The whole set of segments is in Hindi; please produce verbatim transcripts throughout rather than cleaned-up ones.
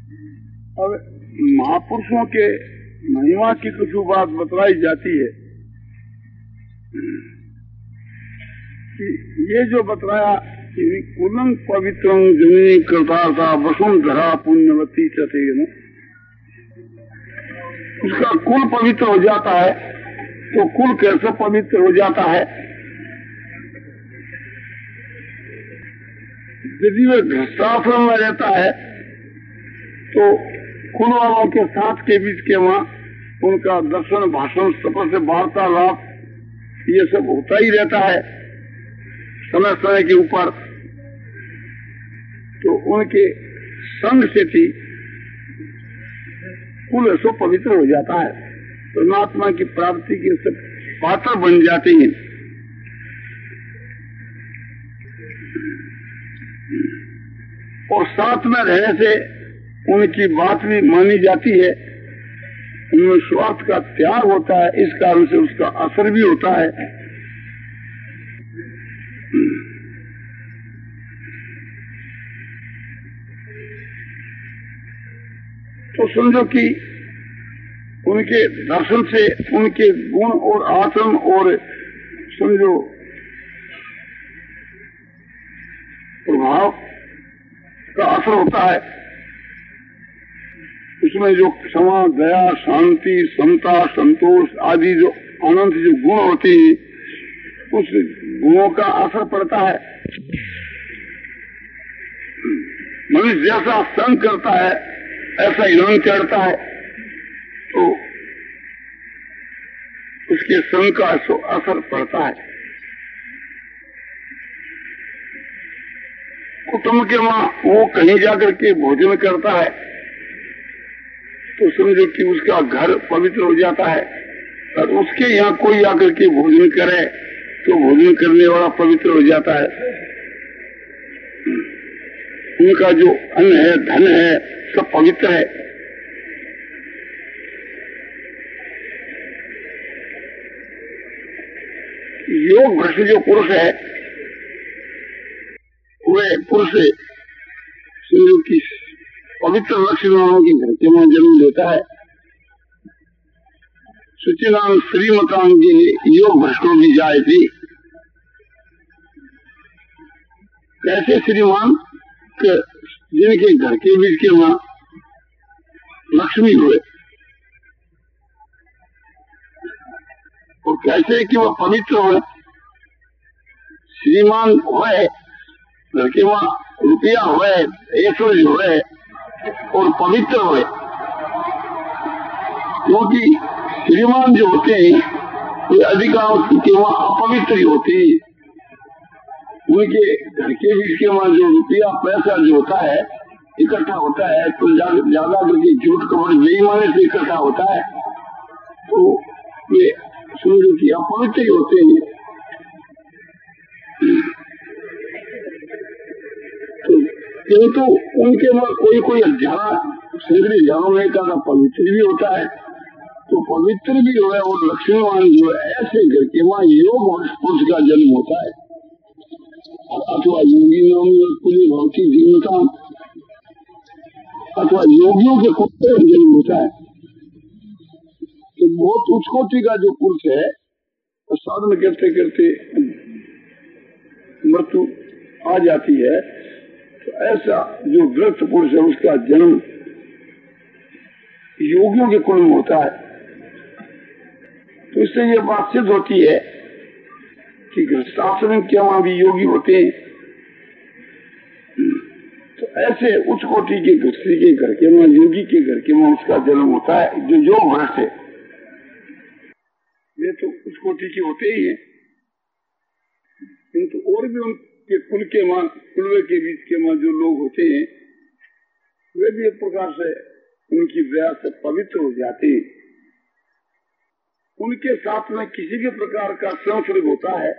और महापुरुषों के महिमा की कुछ बात बतलाई जाती है कि ये जो बतलाया कि कुलम पवित्रं जननी कृतार्था वसुंधरा पुण्यवती चते, उसका कुल पवित्र हो जाता है। तो कुल कैसे पवित्र हो जाता है? यदि वह गृहस्थाश्रम में रहता है तो कुल वालों के साथ के बीच के वहां उनका दर्शन, भाषण, सफर से वार्तालाप ये सब होता ही रहता है समय समय के ऊपर। तो उनके संग से भी कुल ऐसो पवित्र हो जाता है, परमात्मा की प्राप्ति के सब पात्र बन जाते हैं। और साथ में रहने से उनकी बात भी मानी जाती है, उनमें स्वार्थ का त्याग होता है, इस कारण से उसका असर भी होता है। तो समझो कि उनके दर्शन से उनके गुण और आचरण और समझो प्रभाव का असर होता है। उसमें जो क्षमा, दया, शांति, समता, संतोष आदि जो अनंत जो गुण होते हैं, उस गुणों का असर पड़ता है। मनुष्य जैसा संग करता है ऐसा ईमान चढ़ता है, तो उसके संग का असर पड़ता है। कुटुंब के वहां वो कहीं जाकर के भोजन करता है तो समझो कि उसका घर पवित्र हो जाता है, और उसके यहाँ कोई आकर के भोजन करे तो भोजन करने वाला पवित्र हो जाता है। उनका जो अन्न है, धन है, सब पवित्र है। योग भ्रष्ट जो पुरुष है वे पुरुष सूर्य की पवित्र लक्ष्मणों के घर के वहां जन्म लेता है। सुचिनाम श्रीमतांगी योग भ्रष्टों की जाए थी। कैसे श्रीमान जिनके घर के बीच के वहां लक्ष्मी हुए, और कैसे कि वह पवित्र हुए। श्रीमान हुए, घर के वहां रुपया हुए, ऐश्वर्य हुए और पवित्र हुए। क्योंकि श्रीमान जो होते हैं वे अधिकांश के वहां अपवित्र ही होते हैं। उनके घर के बीच के वहां जो रुपया पैसा जो होता है इकट्ठा होता है तो ज्यादा करके झूठ कपड़ बेईमानी से इकट्ठा होता है, तो वे सूर्य की अपवित्र ही होते हैं। तो किंतु उनके वहां कोई कोई अध्यान सगरी ध्यानों में का पवित्र भी होता है, तो पवित्र भी हो और लक्ष्मीवान जो है ऐसे घर के वहां योग पुरुष का जन्म होता है। अथवा योगी नाम पूरी भक्ति जीवता अथवा योगियों के कुत्ते जन्म होता है। तो बहुत उच्च कोटि का जो पुरुष है वो साधन करते करते मृत्यु आ जाती है, तो ऐसा जो ग्रस्त पुरुष है उसका जन्म योगियों के कुल में होता है। तो इससे ये बात सिद्ध होती है कि गृहस्थाश्रम के वहां भी योगी होते हैं। तो ऐसे उच्च कोटि के गृहस्थी के घर के वहां, योगी के घर के वहां उसका जन्म होता है। जो योग भ्रष्ट है वे तो उच्च कोटि के होते ही है, किंतु और भी उनके कुल के वहां, कुलवे के बीच के वहां जो लोग होते हैं वे भी एक प्रकार से उनकी दया से पवित्र हो जाते हैं। उनके साथ में किसी भी प्रकार का संसर्ग होता है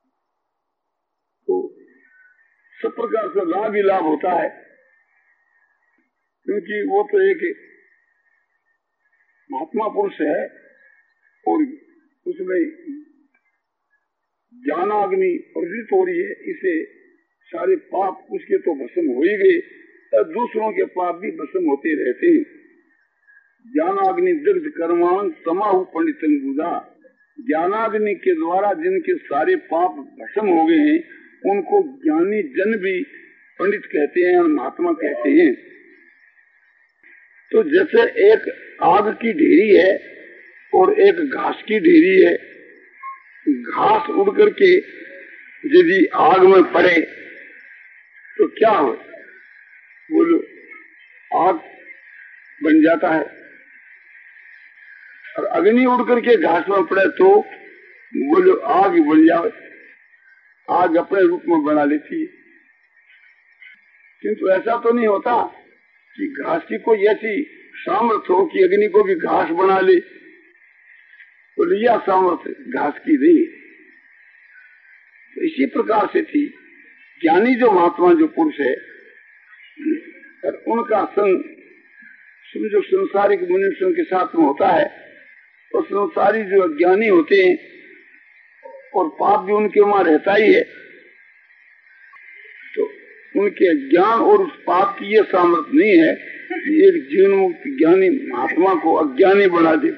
तो सब प्रकार से लाभ ही लाभ होता है, क्योंकि वो तो एक महात्मा पुरुष है और उसमें ज्ञानाग्नि प्रज्वलित हो रही है। इसे सारे पाप उसके तो भस्म हो ही गए, दूसरों के पाप भी भस्म होते रहते हैं। ज्ञानाग्नि दीर्घ कर्मांग तमाहु पंडित बुधा, ज्ञानाग्नि के द्वारा जिनके सारे पाप भस्म हो गए हैं उनको ज्ञानी जन भी पंडित कहते हैं और महात्मा कहते हैं। तो जैसे एक आग की ढेरी है और एक घास की ढेरी है, घास उड़ करके यदि आग में पड़े तो क्या हो, बोलो आग बन जाता है, और अग्नि उड़ करके घास में पड़े तो बोलो आग बन जाए, आग अपने रूप में बना लेती है। किंतु ऐसा तो नहीं होता कि घास की कोई ऐसी सामर्थ्य हो कि अग्नि को भी घास बना ले, तो लिया सामर्थ्य घास की नहीं। तो इसी प्रकार से थी ज्ञानी जो महात्मा जो पुरुष है, और उनका संग जो संसारिक मनुष्यों के साथ में होता है, और संसारी जो अज्ञानी होते हैं और पाप भी उनके वहां रहता ही है, तो उनके ज्ञान और उस पाप की ये सामर्थ्य नहीं है कि एक जीवन मुक्त ज्ञानी महात्मा को अज्ञानी बना दे।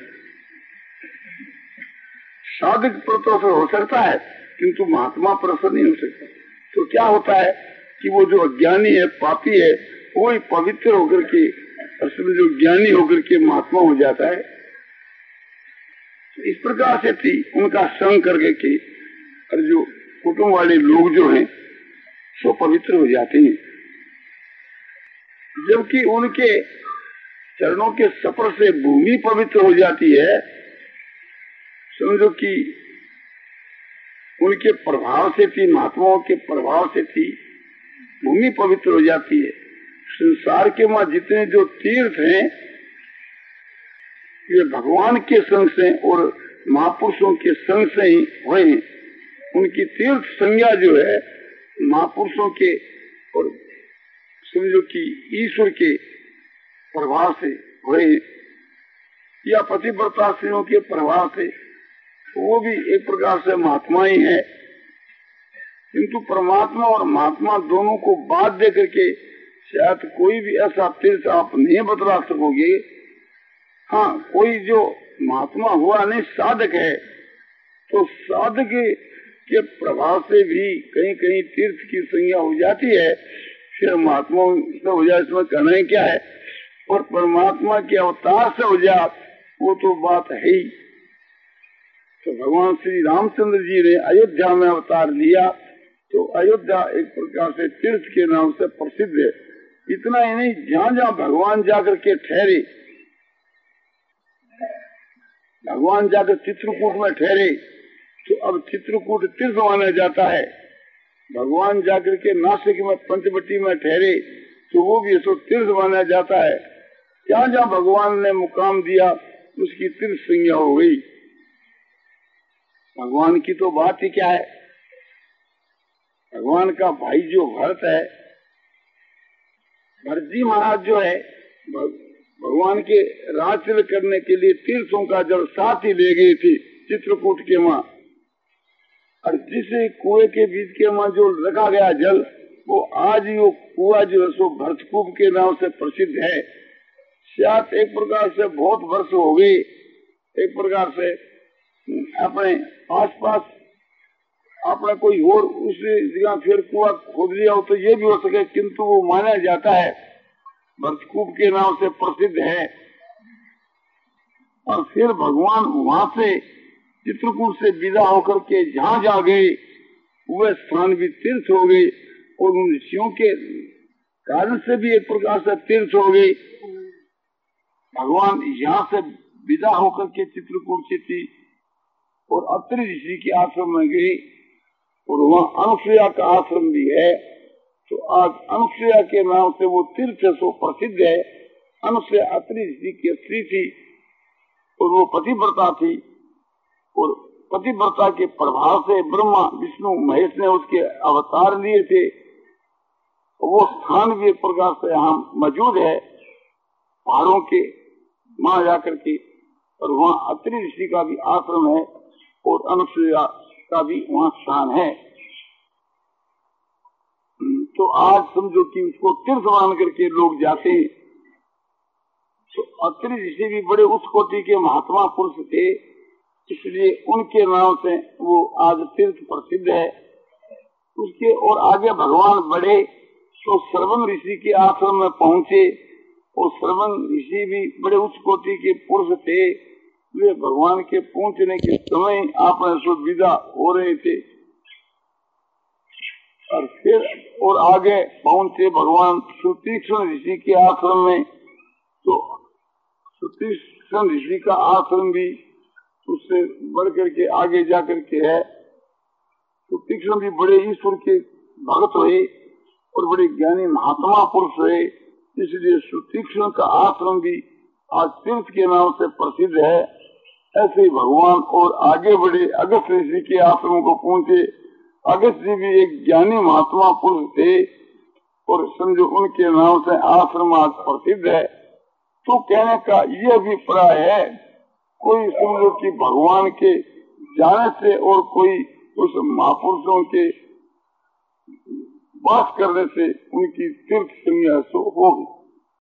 साधक पर तो असर हो सकता है किंतु महात्मा पर असर नहीं हो सकता। तो क्या होता है कि वो जो अज्ञानी है, पापी है, वो ही पवित्र होकर के असल जो ज्ञानी होकर के महात्मा हो जाता है। तो इस प्रकार से थी उनका संग करके के और जो कुटुंब वाले लोग जो हैं सो पवित्र हो जाते हैं, जबकि उनके चरणों के स्पर्श से भूमि पवित्र हो जाती है। समझो कि उनके प्रभाव से थी, महात्माओं के प्रभाव से थी भूमि पवित्र हो जाती है। संसार के वहां जितने जो तीर्थ हैं ये भगवान के संग से और महापुरुषों के संग से ही हुए हैं। उनकी तीर्थ संज्ञा जो है महापुरुषों के और समझो कि ईश्वर के प्रभाव से हुए या पतिव्रता स्त्रियों के प्रभाव से, वो भी एक प्रकार से महात्मा ही है। किंतु परमात्मा और महात्मा दोनों को बात दे करके शायद कोई भी ऐसा तीर्थ आप नहीं बतला सकोगे। हाँ, कोई जो महात्मा हुआ नहीं साधक है, तो साधक के प्रभाव से भी कहीं कहीं तीर्थ की संज्ञा हो जाती है, फिर महात्मा से हो जाए, इसमें कहना ही क्या है। और परमात्मा के अवतार से हो जाए वो तो बात है ही। तो भगवान श्री रामचंद्र जी ने अयोध्या में अवतार लिया, तो अयोध्या एक प्रकार से तीर्थ के नाम से प्रसिद्ध है। इतना ही नहीं, जहाँ जहाँ भगवान जाकर के ठहरे, भगवान जाकर चित्रकूट में ठहरे तो अब चित्रकूट तीर्थ माना जाता है। भगवान जाकर के नासिक में पंचवटी में ठहरे तो वो भी ऐसा तीर्थ माना जाता है। जहाँ जहाँ भगवान ने मुकाम दिया उसकी तीर्थ संज्ञा हो गई। भगवान की तो बात ही क्या है। भगवान का भाई जो भरत है, भरत जी महाराज जो है, भगवान के राजतिलक करने के लिए तीर्थों का जल साथ ही ले गए थे चित्रकूट के वहां। और जिस कुएं के बीच के वहां जो रखा गया जल, वो आज ही वो कुआ जो है सो भरतकूप के नाम से प्रसिद्ध है। शायद एक प्रकार से बहुत वर्ष हो गए, एक प्रकार से अपने आसपास आपने कोई और उस जगह फिर कुआ खोद लिया हो तो ये भी हो सके, किंतु वो माना जाता है भरतकूप के नाम से प्रसिद्ध है। और फिर भगवान वहां से चित्रकूट से विदा होकर के जहाँ जा गए वह स्थान भी तीर्थ हो गए, और उन ऋषियों के कारण से भी एक प्रकार से तीर्थ हो गए। भगवान यहाँ से विदा होकर के चित्रकूट से थी और अत्रि ऋषि के आश्रम में गई, और वहाँ अनुसुईया का आश्रम भी है। तो आज अनुसुईया के नाम से वो तीर्थ सो प्रसिद्ध है। अनुसुईया अत्रि ऋषि की स्त्री थी और वो पतिव्रता थी, और पतिव्रता के प्रभाव से ब्रह्मा विष्णु महेश ने उसके अवतार लिए थे। वो स्थान भी एक प्रकार से यहाँ मौजूद है पहाड़ों के वहां जाकर के, और वहाँ अत्रि ऋषि का भी आश्रम है और अनुसुईया का भी वहाँ स्थान है। तो आज समझो कि उसको तीर्थ मान करके लोग जाते हैं। तो अत्रि ऋषि भी बड़े उच्च कोटि के महात्मा पुरुष थे, इसलिए उनके नाम से वो आज तीर्थ प्रसिद्ध है। उसके और आगे भगवान बढ़े तो श्रवण ऋषि के आश्रम में पहुंचे, और श्रवण ऋषि भी बड़े उच्च कोटि के पुरुष थे। वे भगवान के पहुंचने के समय आप विदा हो रहे थे, और फिर और आगे पहुंचे भगवान सुतीक्ष्ण ऋषि के आश्रम में। तो सुतीक्ष्ण ऋषि का आश्रम भी उससे बढ़ करके आगे जाकर के है। सुतीक्ष्ण भी बड़े ईश्वर के भक्त हुए और बड़े ज्ञानी महात्मा पुरुष हुए, इसलिए सुतीक्ष्ण का आश्रम भी आज तीर्थ के नाम से प्रसिद्ध है। ऐसे ही भगवान और आगे बढ़े अगस्त ऋषि के आश्रम को पहुंचे। अगस्त जी भी एक ज्ञानी महात्मा पुरुष थे, और समझो उनके नाम से आश्रम आज प्रसिद्ध है। तो कहने का यह अभिप्राय है, कोई समझो कि भगवान के जाने से और कोई उस महापुरुषों के वास करने से उनकी तीर्थ संज्ञा होगी।